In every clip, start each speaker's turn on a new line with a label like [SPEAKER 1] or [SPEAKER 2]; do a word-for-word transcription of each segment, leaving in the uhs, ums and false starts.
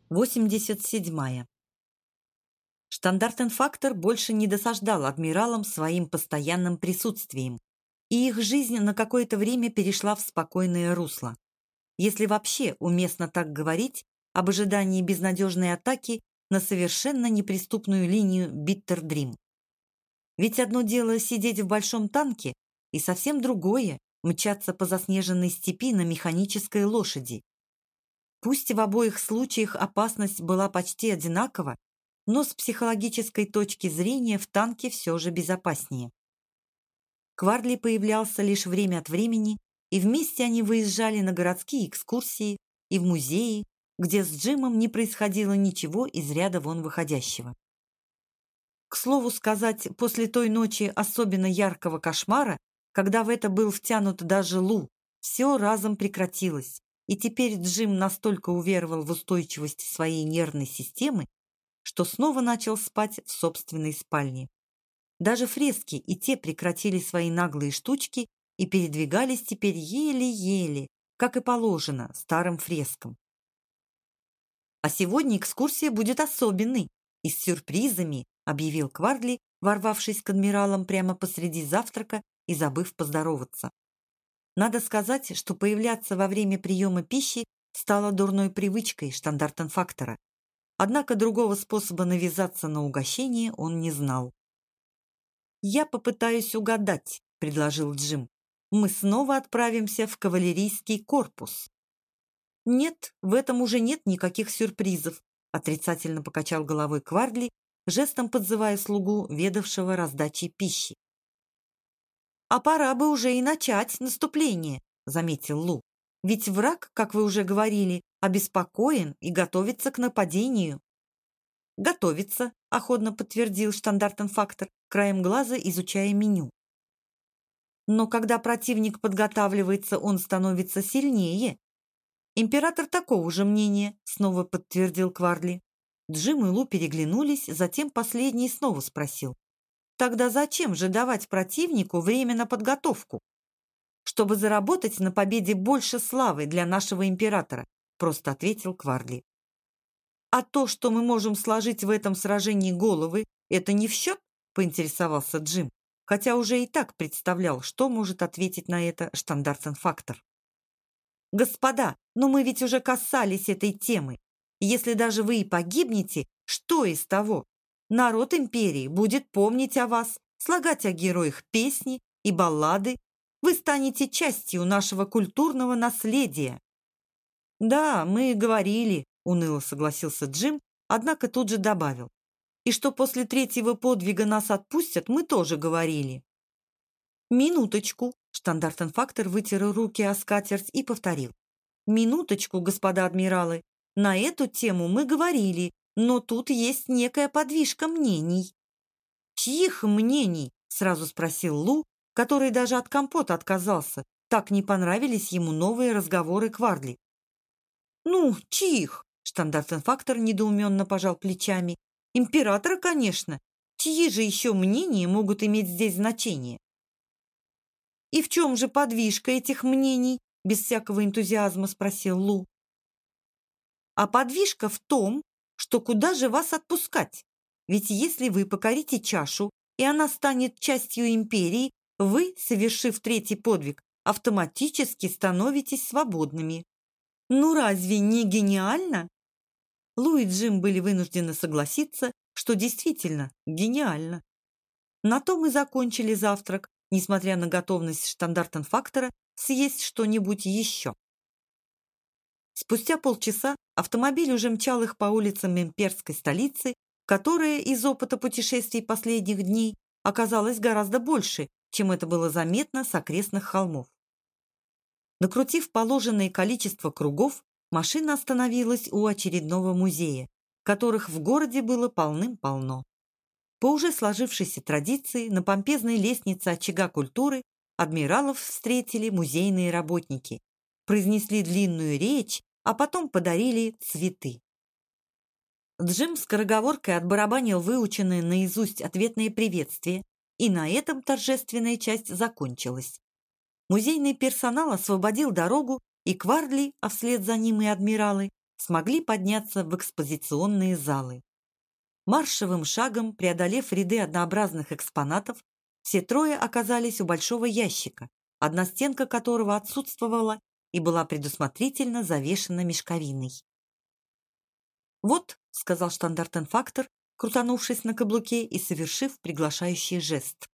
[SPEAKER 1] восемьдесят седьмая. Штандартенфактор больше не досаждал адмиралам своим постоянным присутствием, и их жизнь на какое-то время перешла в спокойное русло. Если вообще уместно так говорить об ожидании безнадежной атаки на совершенно неприступную линию Биттердрим. Ведь одно дело сидеть в большом танке, и совсем другое – мчаться по заснеженной степи на механической лошади. Пусть в обоих случаях опасность была почти одинакова, но с психологической точки зрения в танке все же безопаснее. Квардли появлялся лишь время от времени, и вместе они выезжали на городские экскурсии и в музеи, где с Джимом не происходило ничего из ряда вон выходящего. К слову сказать, после той ночи особенно яркого кошмара, когда в это был втянут даже Лу, все разом прекратилось, и теперь Джим настолько уверовал в устойчивость своей нервной системы, что снова начал спать в собственной спальне. Даже фрески и те прекратили свои наглые штучки и передвигались теперь еле-еле, как и положено старым фрескам. «А сегодня экскурсия будет особенной и с сюрпризами», объявил Квардли, ворвавшись к адмиралам прямо посреди завтрака и забыв поздороваться. Надо сказать, что появляться во время приема пищи стало дурной привычкой штандартенфактора. Однако другого способа навязаться на угощение он не знал. «Я попытаюсь угадать», — предложил Джим. «Мы снова отправимся в кавалерийский корпус». «Нет, в этом уже нет никаких сюрпризов», — отрицательно покачал головой Квардли, жестом подзывая слугу, ведавшего раздачей пищи. «А пора бы уже и начать наступление», — заметил Лу. «Ведь враг, как вы уже говорили, обеспокоен и готовится к нападению». «Готовится», — охотно подтвердил штандартенфактор, краем глаза изучая меню. «Но когда противник подготавливается, он становится сильнее». «Император такого же мнения», — снова подтвердил Квардли. Джим и Лу переглянулись, затем последний снова спросил. «Тогда зачем же давать противнику время на подготовку?» «Чтобы заработать на победе больше славы для нашего императора», — просто ответил Квардли. «А то, что мы можем сложить в этом сражении головы, это не в счет?» — поинтересовался Джим, хотя уже и так представлял, что может ответить на это штандартенфактор. «Господа, но мы ведь уже касались этой темы. Если даже вы и погибнете, что из того? Народ империи будет помнить о вас, слагать о героях песни и баллады. Вы станете частью нашего культурного наследия». «Да, мы говорили», — уныло согласился Джим, однако тут же добавил. «И что после третьего подвига нас отпустят, мы тоже говорили». «Минуточку», — штандартенфактор вытер руки о скатерть и повторил. «Минуточку, господа адмиралы. На эту тему мы говорили, но тут есть некая подвижка мнений». «Чьих мнений?» — сразу спросил Лу, который даже от компота отказался. Так не понравились ему новые разговоры Квардли. «Ну, чьих?» — штандартенфактор недоуменно пожал плечами. «Императора, конечно. Чьи же еще мнения могут иметь здесь значение?» «И в чем же подвижка этих мнений?» — без всякого энтузиазма спросил Лу. «А подвижка в том, что куда же вас отпускать? Ведь если вы покорите чашу, и она станет частью империи, вы, совершив третий подвиг, автоматически становитесь свободными. Ну разве не гениально?» Лу и Джим были вынуждены согласиться, что действительно гениально. На том и закончили завтрак, несмотря на готовность штандартенфактора съесть что-нибудь еще. Спустя полчаса автомобиль уже мчал их по улицам имперской столицы, которая из опыта путешествий последних дней оказалась гораздо больше, чем это было заметно с окрестных холмов. Накрутив положенное количество кругов, машина остановилась у очередного музея, которых в городе было полным-полно. По уже сложившейся традиции на помпезной лестнице очага культуры адмиралов встретили музейные работники, произнесли длинную речь, а потом подарили цветы. Джим скороговоркой отбарабанил выученное наизусть ответное приветствие, и на этом торжественная часть закончилась. Музейный персонал освободил дорогу, и Квардли, а вслед за ним и адмиралы, смогли подняться в экспозиционные залы. Маршевым шагом, преодолев ряды однообразных экспонатов, все трое оказались у большого ящика, одна стенка которого отсутствовала и была предусмотрительно завешена мешковиной. «Вот», — сказал штандартенфактор, крутанувшись на каблуке и совершив приглашающий жест.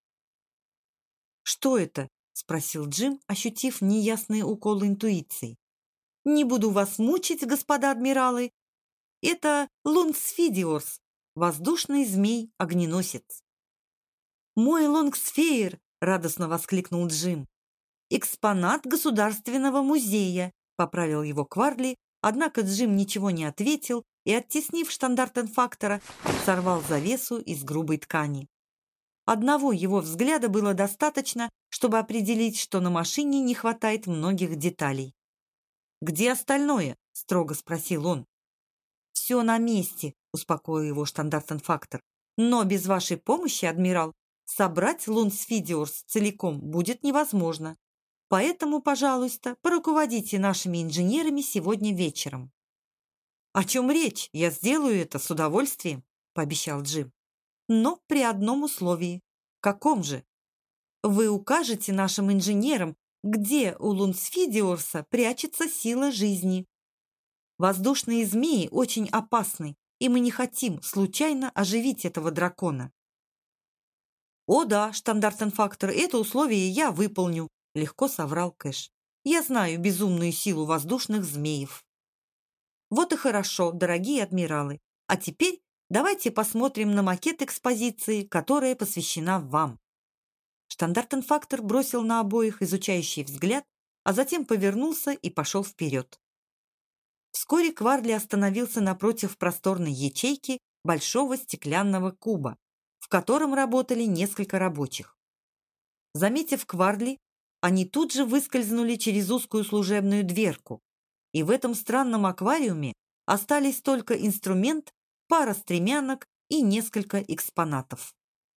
[SPEAKER 1] «Что это?» — спросил Джим, ощутив неясные уколы интуиции. «Не буду вас мучить, господа адмиралы. Это лунгсфидиорс, воздушный змей-огненосец». «Мой лонгсфеер!» — радостно воскликнул Джим. «Экспонат Государственного музея», — поправил его Кварли, однако Джим ничего не ответил и, оттеснив штандартенфактора, сорвал завесу из грубой ткани. Одного его взгляда было достаточно, чтобы определить, что на машине не хватает многих деталей. «Где остальное?» – строго спросил он. «Все на месте», – успокоил его штандартенфактор. «Но без вашей помощи, адмирал, собрать Лунсфидиорс целиком будет невозможно. Поэтому, пожалуйста, поруководите нашими инженерами сегодня вечером». «О чем речь? Я сделаю это с удовольствием», – пообещал Джим. «Но при одном условии». «Каком же?» «Вы укажете нашим инженерам, где у Лунсфидиорса прячется сила жизни. Воздушные змеи очень опасны, и мы не хотим случайно оживить этого дракона». «О да, штандартенфактор, это условие я выполню», – легко соврал Кэш. «Я знаю безумную силу воздушных змеев». «Вот и хорошо, дорогие адмиралы. А теперь давайте посмотрим на макет экспозиции, которая посвящена вам». Штандартенфактор бросил на обоих изучающий взгляд, а затем повернулся и пошел вперед. Вскоре Кварли остановился напротив просторной ячейки большого стеклянного куба, в котором работали несколько рабочих. Заметив Кварли, они тут же выскользнули через узкую служебную дверку, и в этом странном аквариуме остались только инструмент, пара стремянок и несколько экспонатов.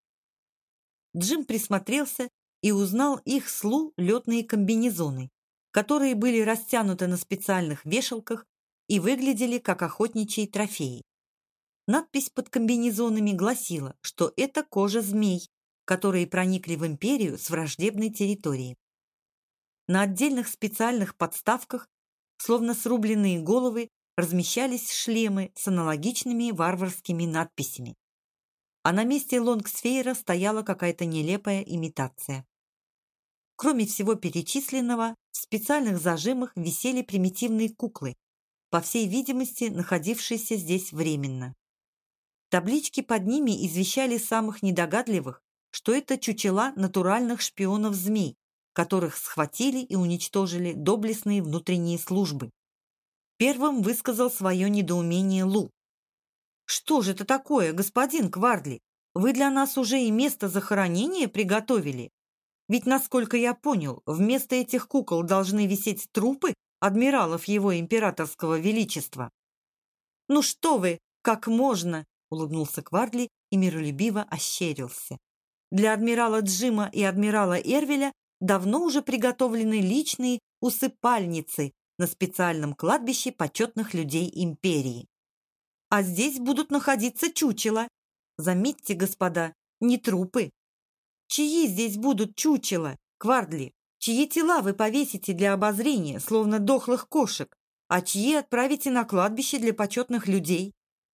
[SPEAKER 1] Джим присмотрелся и узнал их с Лу летные комбинезоны, которые были растянуты на специальных вешалках и выглядели как охотничьи трофеи. Надпись под комбинезонами гласила, что это кожа змей, которые проникли в империю с враждебной территории. На отдельных специальных подставках, словно срубленные головы, размещались шлемы с аналогичными варварскими надписями. А на месте лонгсфейра стояла какая-то нелепая имитация. Кроме всего перечисленного, в специальных зажимах висели примитивные куклы, по всей видимости, находившиеся здесь временно. Таблички под ними извещали самых недогадливых, что это чучела натуральных шпионов-змей, которых схватили и уничтожили доблестные внутренние службы. Первым высказал свое недоумение Лу. «Что же это такое, господин Квардли? Вы для нас уже и место захоронения приготовили? Ведь, насколько я понял, вместо этих кукол должны висеть трупы адмиралов его императорского величества». «Ну что вы, как можно?» – улыбнулся Квардли и миролюбиво ощерился. «Для адмирала Джима и адмирала Эрвеля давно уже приготовлены личные усыпальницы на специальном кладбище почетных людей империи. А здесь будут находиться чучела. Заметьте, господа, не трупы. Чьи здесь будут чучела, Квардли? Чьи тела вы повесите для обозрения, словно дохлых кошек, а чьи отправите на кладбище для почетных людей?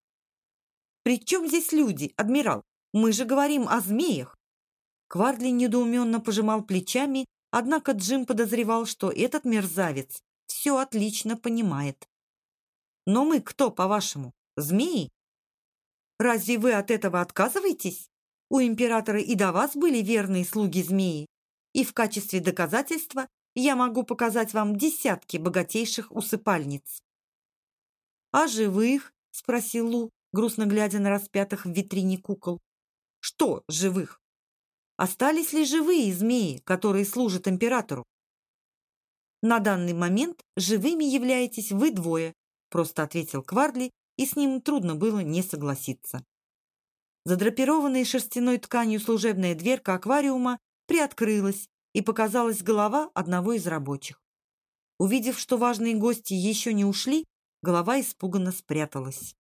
[SPEAKER 1] При чем здесь люди, адмирал? Мы же говорим о змеях. Квардли недоуменно пожимал плечами, однако Джим подозревал, что этот мерзавец все отлично понимает. Но мы кто, по-вашему, змеи? Разве вы от этого отказываетесь? У императора и до вас были верные слуги-змеи, и в качестве доказательства я могу показать вам десятки богатейших усыпальниц. «А живых?» – спросил Лу, грустно глядя на распятых в витрине кукол. «Что живых? Остались ли живые змеи, которые служат императору?» «На данный момент живыми являетесь вы двое», – просто ответил Квардли, и с ним трудно было не согласиться. Задрапированная шерстяной тканью служебная дверка аквариума приоткрылась, и показалась голова одного из рабочих. Увидев, что важные гости еще не ушли, Голова испуганно спряталась.